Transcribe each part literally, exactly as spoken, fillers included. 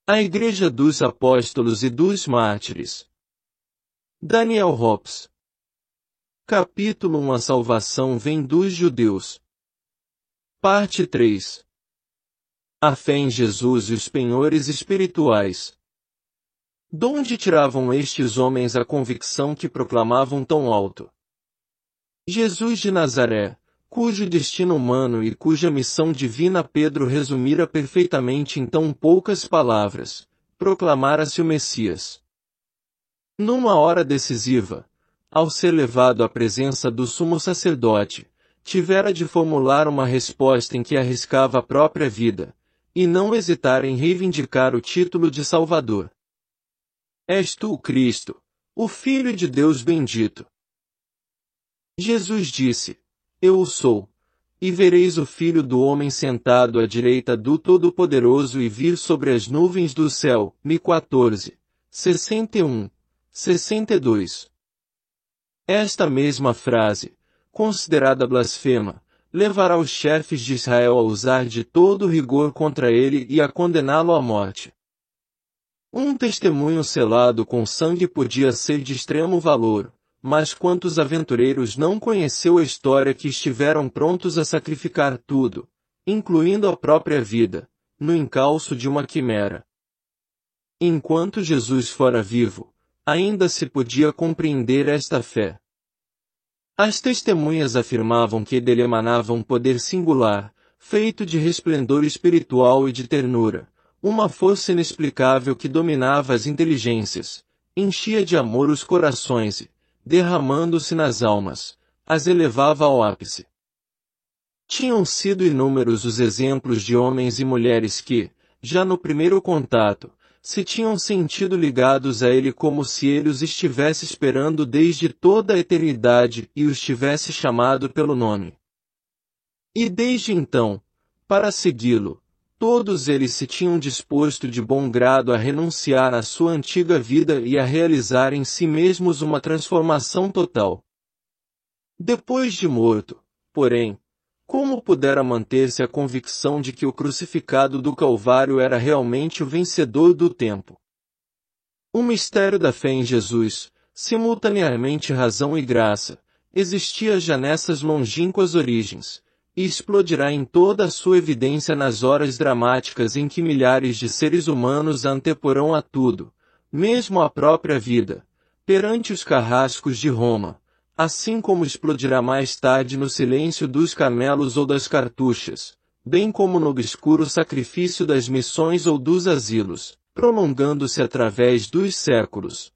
A Igreja dos Apóstolos e dos Mártires. Daniel Hobbes. Capítulo um A salvação vem dos judeus. Parte três. A fé em Jesus e os penhores espirituais. Donde tiravam estes homens a convicção que proclamavam tão alto? Jesus de Nazaré, cujo destino humano e cuja missão divina Pedro resumira perfeitamente em tão poucas palavras, proclamara-se o Messias. Numa hora decisiva, ao ser levado à presença do sumo sacerdote, tivera de formular uma resposta em que arriscava a própria vida, e não hesitar em reivindicar o título de Salvador. És tu o Cristo, o Filho de Deus bendito. Jesus disse: Eu o sou, e vereis o Filho do Homem sentado à direita do Todo-Poderoso e vir sobre as nuvens do céu. Mi quatorze, sessenta e um, sessenta e dois. Esta mesma frase, considerada blasfema, levará os chefes de Israel a usar de todo rigor contra ele e a condená-lo à morte. Um testemunho selado com sangue podia ser de extremo valor, mas quantos aventureiros não conheceu a história que estiveram prontos a sacrificar tudo, incluindo a própria vida, no encalço de uma quimera? Enquanto Jesus fora vivo, ainda se podia compreender esta fé. As testemunhas afirmavam que dele emanava um poder singular, feito de resplendor espiritual e de ternura, uma força inexplicável que dominava as inteligências, enchia de amor os corações e, derramando-se nas almas, as elevava ao ápice. Tinham sido inúmeros os exemplos de homens e mulheres que, já no primeiro contato, se tinham sentido ligados a ele como se ele os estivesse esperando desde toda a eternidade e os tivesse chamado pelo nome. E desde então, para segui-lo, todos eles se tinham disposto de bom grado a renunciar à sua antiga vida e a realizar em si mesmos uma transformação total. Depois de morto, porém, como pudera manter-se a convicção de que o crucificado do Calvário era realmente o vencedor do tempo? O mistério da fé em Jesus, simultaneamente razão e graça, existia já nessas longínquas origens, e explodirá em toda a sua evidência nas horas dramáticas em que milhares de seres humanos a anteporão a tudo, mesmo à própria vida, perante os carrascos de Roma, assim como explodirá mais tarde no silêncio dos camelos ou das cartuchas, bem como no obscuro sacrifício das missões ou dos asilos, prolongando-se através dos séculos.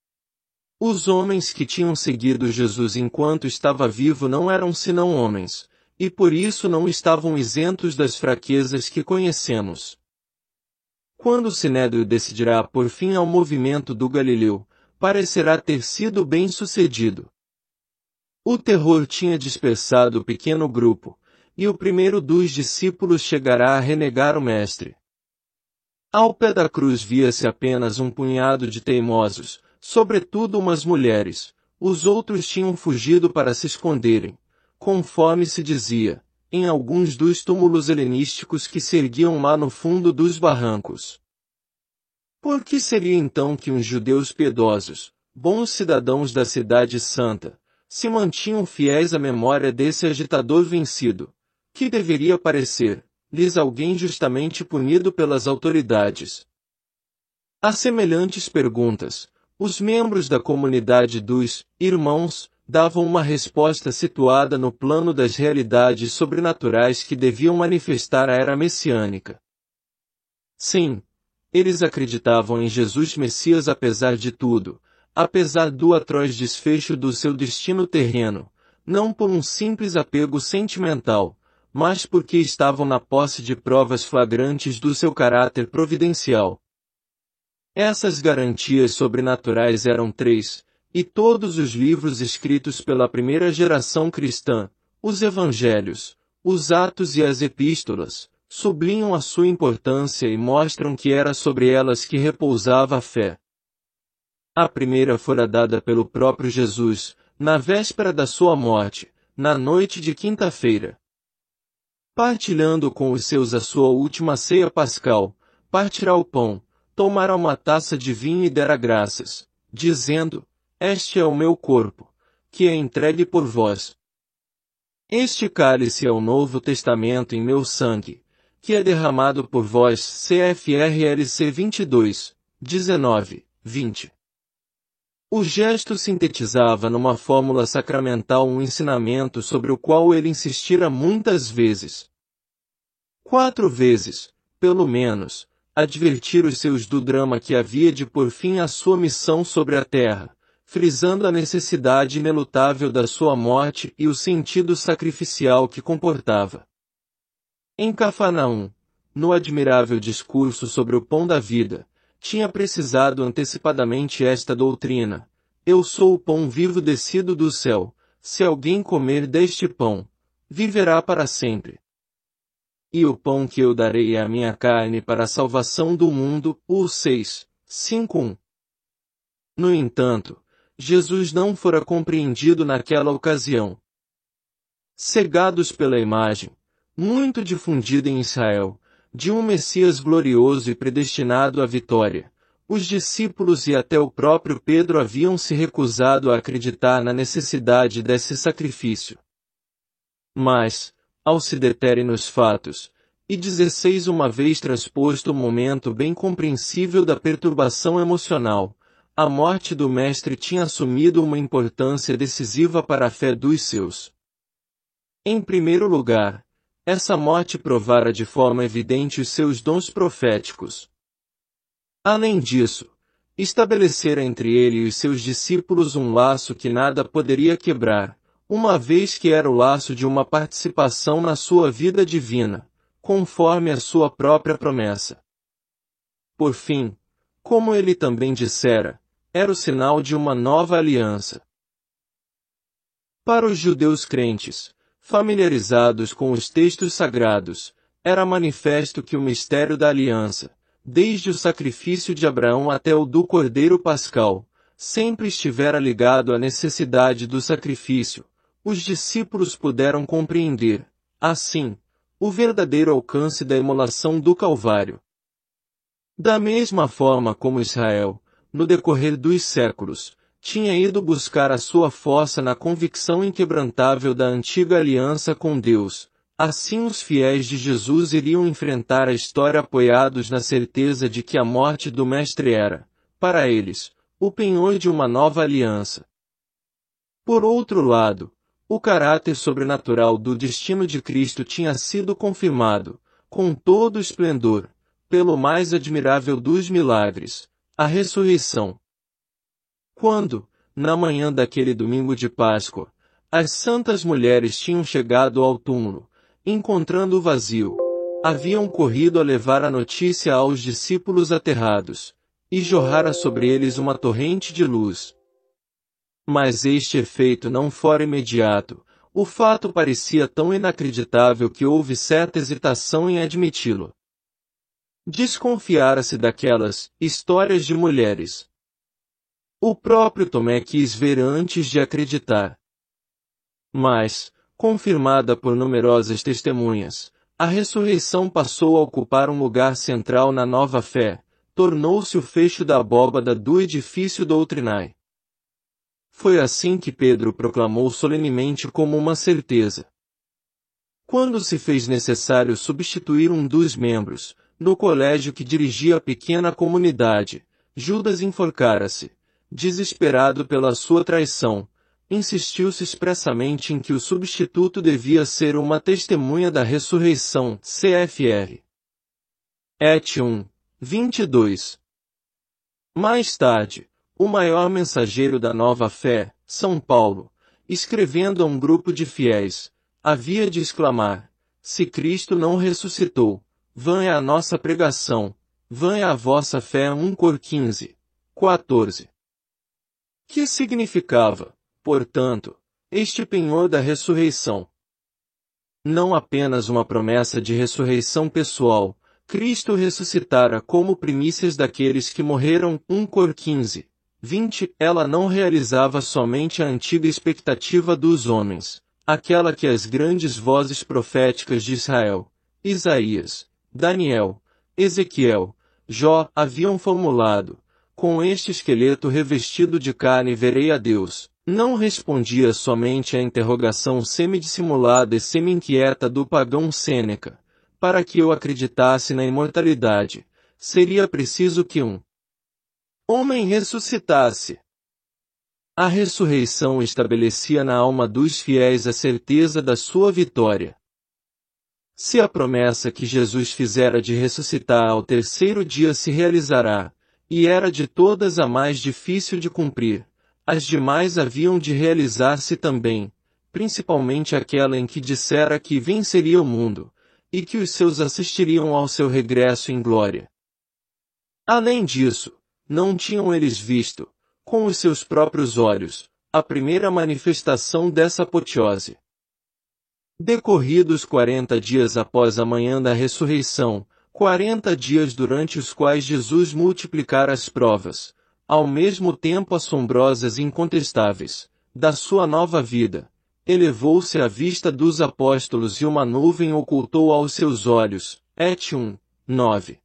Os homens que tinham seguido Jesus enquanto estava vivo não eram senão homens, e por isso não estavam isentos das fraquezas que conhecemos. Quando o Sinédrio decidirá por fim ao movimento do Galileu, parecerá ter sido bem-sucedido. O terror tinha dispersado o pequeno grupo, e o primeiro dos discípulos chegará a renegar o Mestre. Ao pé da cruz via-se apenas um punhado de teimosos, sobretudo umas mulheres, os outros tinham fugido para se esconderem, conforme se dizia, em alguns dos túmulos helenísticos que se erguiam lá no fundo dos barrancos. Por que seria então que uns judeus piedosos, bons cidadãos da cidade santa, se mantinham fiéis à memória desse agitador vencido, que deveria parecer-lhes alguém justamente punido pelas autoridades? A semelhantes perguntas, os membros da comunidade dos irmãos davam uma resposta situada no plano das realidades sobrenaturais que deviam manifestar a era messiânica. Sim, eles acreditavam em Jesus Messias apesar de tudo, apesar do atroz desfecho do seu destino terreno, não por um simples apego sentimental, mas porque estavam na posse de provas flagrantes do seu caráter providencial. Essas garantias sobrenaturais eram três, e todos os livros escritos pela primeira geração cristã, os Evangelhos, os Atos e as Epístolas, sublinham a sua importância e mostram que era sobre elas que repousava a fé. A primeira fora dada pelo próprio Jesus, na véspera da sua morte, na noite de quinta-feira. Partilhando com os seus a sua última ceia pascal, partirá o pão, tomara uma taça de vinho e dera graças, dizendo: Este é o meu corpo, que é entregue por vós. Este cálice é o Novo Testamento em meu sangue, que é derramado por vós. C F R L C vinte e dois, dezenove, vinte. O gesto sintetizava numa fórmula sacramental um ensinamento sobre o qual ele insistira muitas vezes. Quatro vezes, pelo menos, advertir os seus do drama que havia de pôr fim à sua missão sobre a terra, frisando a necessidade inelutável da sua morte e o sentido sacrificial que comportava. Em Cafarnaum, no admirável discurso sobre o pão da vida, tinha precisado antecipadamente esta doutrina: Eu sou o pão vivo descido do céu, se alguém comer deste pão, viverá para sempre. E o pão que eu darei é a minha carne para a salvação do mundo. O seis, cinco, um. No entanto, Jesus não fora compreendido naquela ocasião. Cegados pela imagem, muito difundida em Israel, de um Messias glorioso e predestinado à vitória, os discípulos e até o próprio Pedro haviam se recusado a acreditar na necessidade desse sacrifício. Mas, ao se deterem nos fatos, e dezesseis uma vez transposto o momento bem compreensível da perturbação emocional, a morte do Mestre tinha assumido uma importância decisiva para a fé dos seus. Em primeiro lugar, essa morte provara de forma evidente os seus dons proféticos. Além disso, estabelecera entre ele e os seus discípulos um laço que nada poderia quebrar, uma vez que era o laço de uma participação na sua vida divina, conforme a sua própria promessa. Por fim, como ele também dissera, era o sinal de uma nova aliança. Para os judeus crentes, familiarizados com os textos sagrados, era manifesto que o mistério da aliança, desde o sacrifício de Abraão até o do Cordeiro Pascal, sempre estivera ligado à necessidade do sacrifício. Os discípulos puderam compreender, assim, o verdadeiro alcance da imolação do Calvário. Da mesma forma como Israel, no decorrer dos séculos, tinha ido buscar a sua força na convicção inquebrantável da antiga aliança com Deus, assim os fiéis de Jesus iriam enfrentar a história apoiados na certeza de que a morte do Mestre era, para eles, o penhor de uma nova aliança. Por outro lado, o caráter sobrenatural do destino de Cristo tinha sido confirmado, com todo o esplendor, pelo mais admirável dos milagres, a ressurreição. Quando, na manhã daquele domingo de Páscoa, as santas mulheres tinham chegado ao túmulo, encontrando-o vazio, haviam corrido a levar a notícia aos discípulos aterrados, e jorrara sobre eles uma torrente de luz. Mas este efeito não fora imediato, o fato parecia tão inacreditável que houve certa hesitação em admiti-lo. Desconfiara-se daquelas histórias de mulheres. O próprio Tomé quis ver antes de acreditar. Mas, confirmada por numerosas testemunhas, a ressurreição passou a ocupar um lugar central na nova fé, tornou-se o fecho da abóbada do edifício doutrinai. Foi assim que Pedro proclamou solenemente como uma certeza. Quando se fez necessário substituir um dos membros, no colégio que dirigia a pequena comunidade, Judas enforcara-se, desesperado pela sua traição. Insistiu-se expressamente em que o substituto devia ser uma testemunha da ressurreição. C F R. Et um, vinte e dois. Mais tarde, o maior mensageiro da nova fé, São Paulo, escrevendo a um grupo de fiéis, havia de exclamar: se Cristo não ressuscitou, vã é a nossa pregação, vã é a vossa fé. um Cor quinze, quatorze. Que significava, portanto, este penhor da ressurreição? Não apenas uma promessa de ressurreição pessoal, Cristo ressuscitara como primícias daqueles que morreram. um Cor quinze, vinte. Ela não realizava somente a antiga expectativa dos homens, aquela que as grandes vozes proféticas de Israel, Isaías, Daniel, Ezequiel, Jó, haviam formulado: com este esqueleto revestido de carne verei a Deus, não respondia somente à interrogação semidissimulada e semi-inquieta do pagão Sêneca. Para que eu acreditasse na imortalidade, seria preciso que um homem ressuscitasse. A ressurreição estabelecia na alma dos fiéis a certeza da sua vitória. Se a promessa que Jesus fizera de ressuscitar ao terceiro dia se realizará, e era de todas a mais difícil de cumprir, as demais haviam de realizar-se também, principalmente aquela em que dissera que venceria o mundo, e que os seus assistiriam ao seu regresso em glória. Além disso, não tinham eles visto, com os seus próprios olhos, a primeira manifestação dessa apoteose. Decorridos quarenta dias após a manhã da ressurreição, quarenta dias durante os quais Jesus multiplicara as provas, ao mesmo tempo assombrosas e incontestáveis, da sua nova vida, elevou-se à vista dos apóstolos e uma nuvem ocultou aos seus olhos. Et um, nove.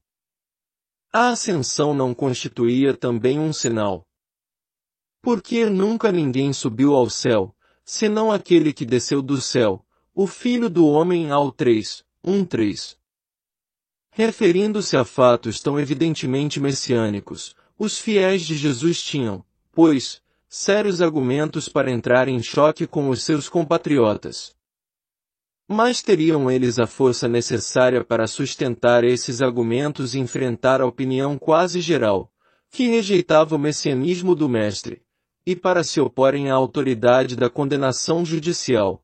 A ascensão não constituía também um sinal. Porque nunca ninguém subiu ao céu, senão aquele que desceu do céu, o Filho do Homem. Ao três, um, três. Referindo-se a fatos tão evidentemente messiânicos, os fiéis de Jesus tinham, pois, sérios argumentos para entrar em choque com os seus compatriotas. Mas teriam eles a força necessária para sustentar esses argumentos e enfrentar a opinião quase geral, que rejeitava o messianismo do Mestre, e para se oporem à autoridade da condenação judicial?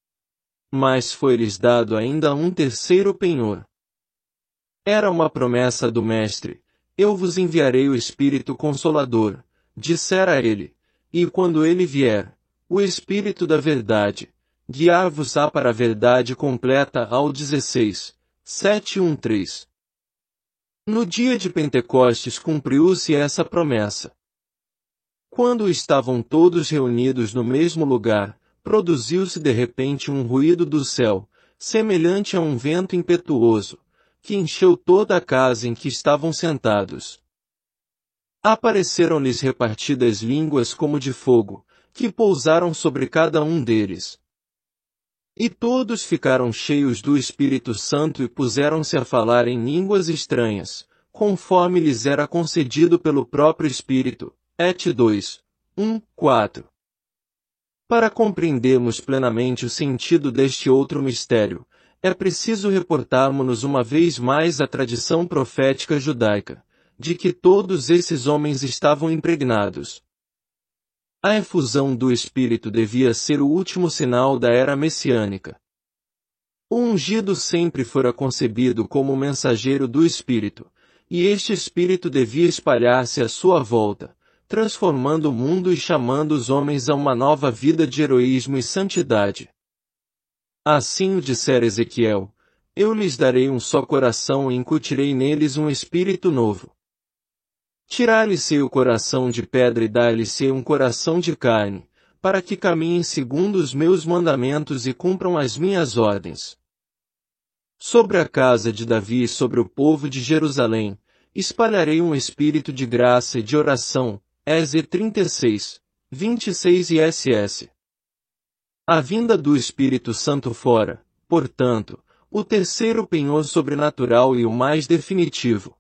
Mas foi-lhes dado ainda um terceiro penhor. Era uma promessa do Mestre: eu vos enviarei o Espírito Consolador, dissera ele, e quando ele vier, o Espírito da Verdade, guiar-vos-á para a verdade completa. Ao dezesseis, sete, um, três. No dia de Pentecostes cumpriu-se essa promessa. Quando estavam todos reunidos no mesmo lugar, produziu-se de repente um ruído do céu, semelhante a um vento impetuoso, que encheu toda a casa em que estavam sentados. Apareceram-lhes repartidas línguas como de fogo, que pousaram sobre cada um deles. E todos ficaram cheios do Espírito Santo e puseram-se a falar em línguas estranhas, conforme lhes era concedido pelo próprio Espírito. Et dois, um, quatro. Para compreendermos plenamente o sentido deste outro mistério, é preciso reportarmos-nos uma vez mais à tradição profética judaica, de que todos esses homens estavam impregnados. A efusão do Espírito devia ser o último sinal da era messiânica. O ungido sempre fora concebido como mensageiro do Espírito, e este Espírito devia espalhar-se à sua volta, transformando o mundo e chamando os homens a uma nova vida de heroísmo e santidade. Assim o dissera Ezequiel: eu lhes darei um só coração e incutirei neles um espírito novo. Tirar-lhes-ei o coração de pedra e dar-lhes-ei um coração de carne, para que caminhem segundo os meus mandamentos e cumpram as minhas ordens. Sobre a casa de Davi e sobre o povo de Jerusalém, espalharei um espírito de graça e de oração. Eze trinta e seis, vinte e seis e ss. A vinda do Espírito Santo fora, portanto, o terceiro penhor sobrenatural e o mais definitivo.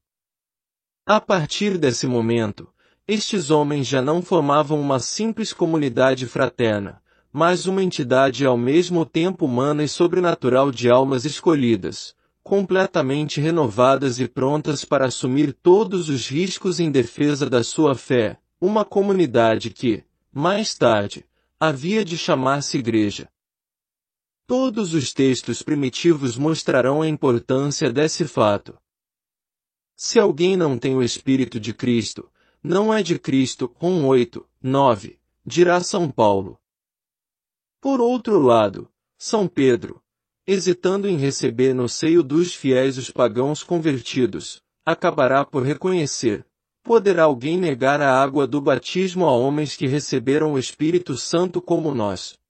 A partir desse momento, estes homens já não formavam uma simples comunidade fraterna, mas uma entidade ao mesmo tempo humana e sobrenatural de almas escolhidas, completamente renovadas e prontas para assumir todos os riscos em defesa da sua fé, uma comunidade que, mais tarde, havia de chamar-se Igreja. Todos os textos primitivos mostrarão a importância desse fato. Se alguém não tem o Espírito de Cristo, não é de Cristo. um, oito, nove, dirá São Paulo. Por outro lado, São Pedro, hesitando em receber no seio dos fiéis os pagãos convertidos, acabará por reconhecer: poderá alguém negar a água do batismo a homens que receberam o Espírito Santo como nós?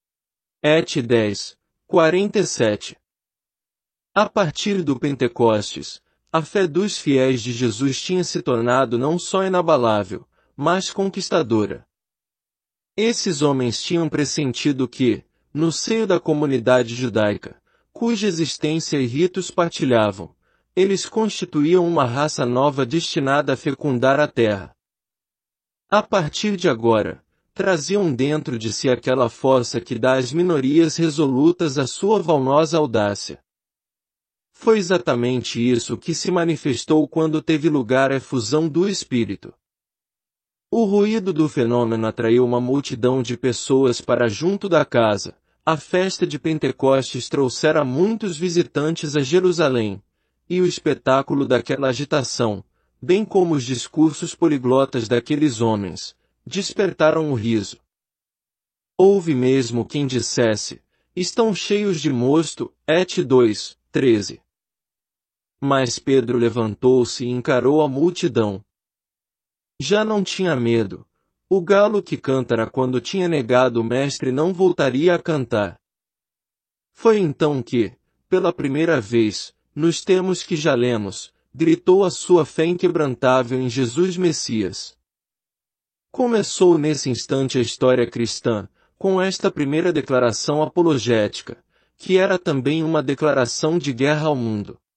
Et dez, quarenta e sete. A partir do Pentecostes, A fé dos fiéis de Jesus tinha se tornado não só inabalável, mas conquistadora. Esses homens tinham pressentido que, no seio da comunidade judaica, cuja existência e ritos partilhavam, eles constituíam uma raça nova destinada a fecundar a terra. A partir de agora, traziam dentro de si aquela força que dá às minorias resolutas a sua valiosa audácia. Foi exatamente isso que se manifestou quando teve lugar a efusão do Espírito. O ruído do fenômeno atraiu uma multidão de pessoas para junto da casa. A festa de Pentecostes trouxera muitos visitantes a Jerusalém, e o espetáculo daquela agitação, bem como os discursos poliglotas daqueles homens, despertaram o riso. Houve mesmo quem dissesse, estão cheios de mosto, Et dois, treze. Mas Pedro levantou-se e encarou a multidão. Já não tinha medo. O galo que cantara quando tinha negado o mestre não voltaria a cantar. Foi então que, pela primeira vez, nos termos que já lemos, gritou a sua fé inquebrantável em Jesus Messias. Começou nesse instante a história cristã, com esta primeira declaração apologética, que era também uma declaração de guerra ao mundo.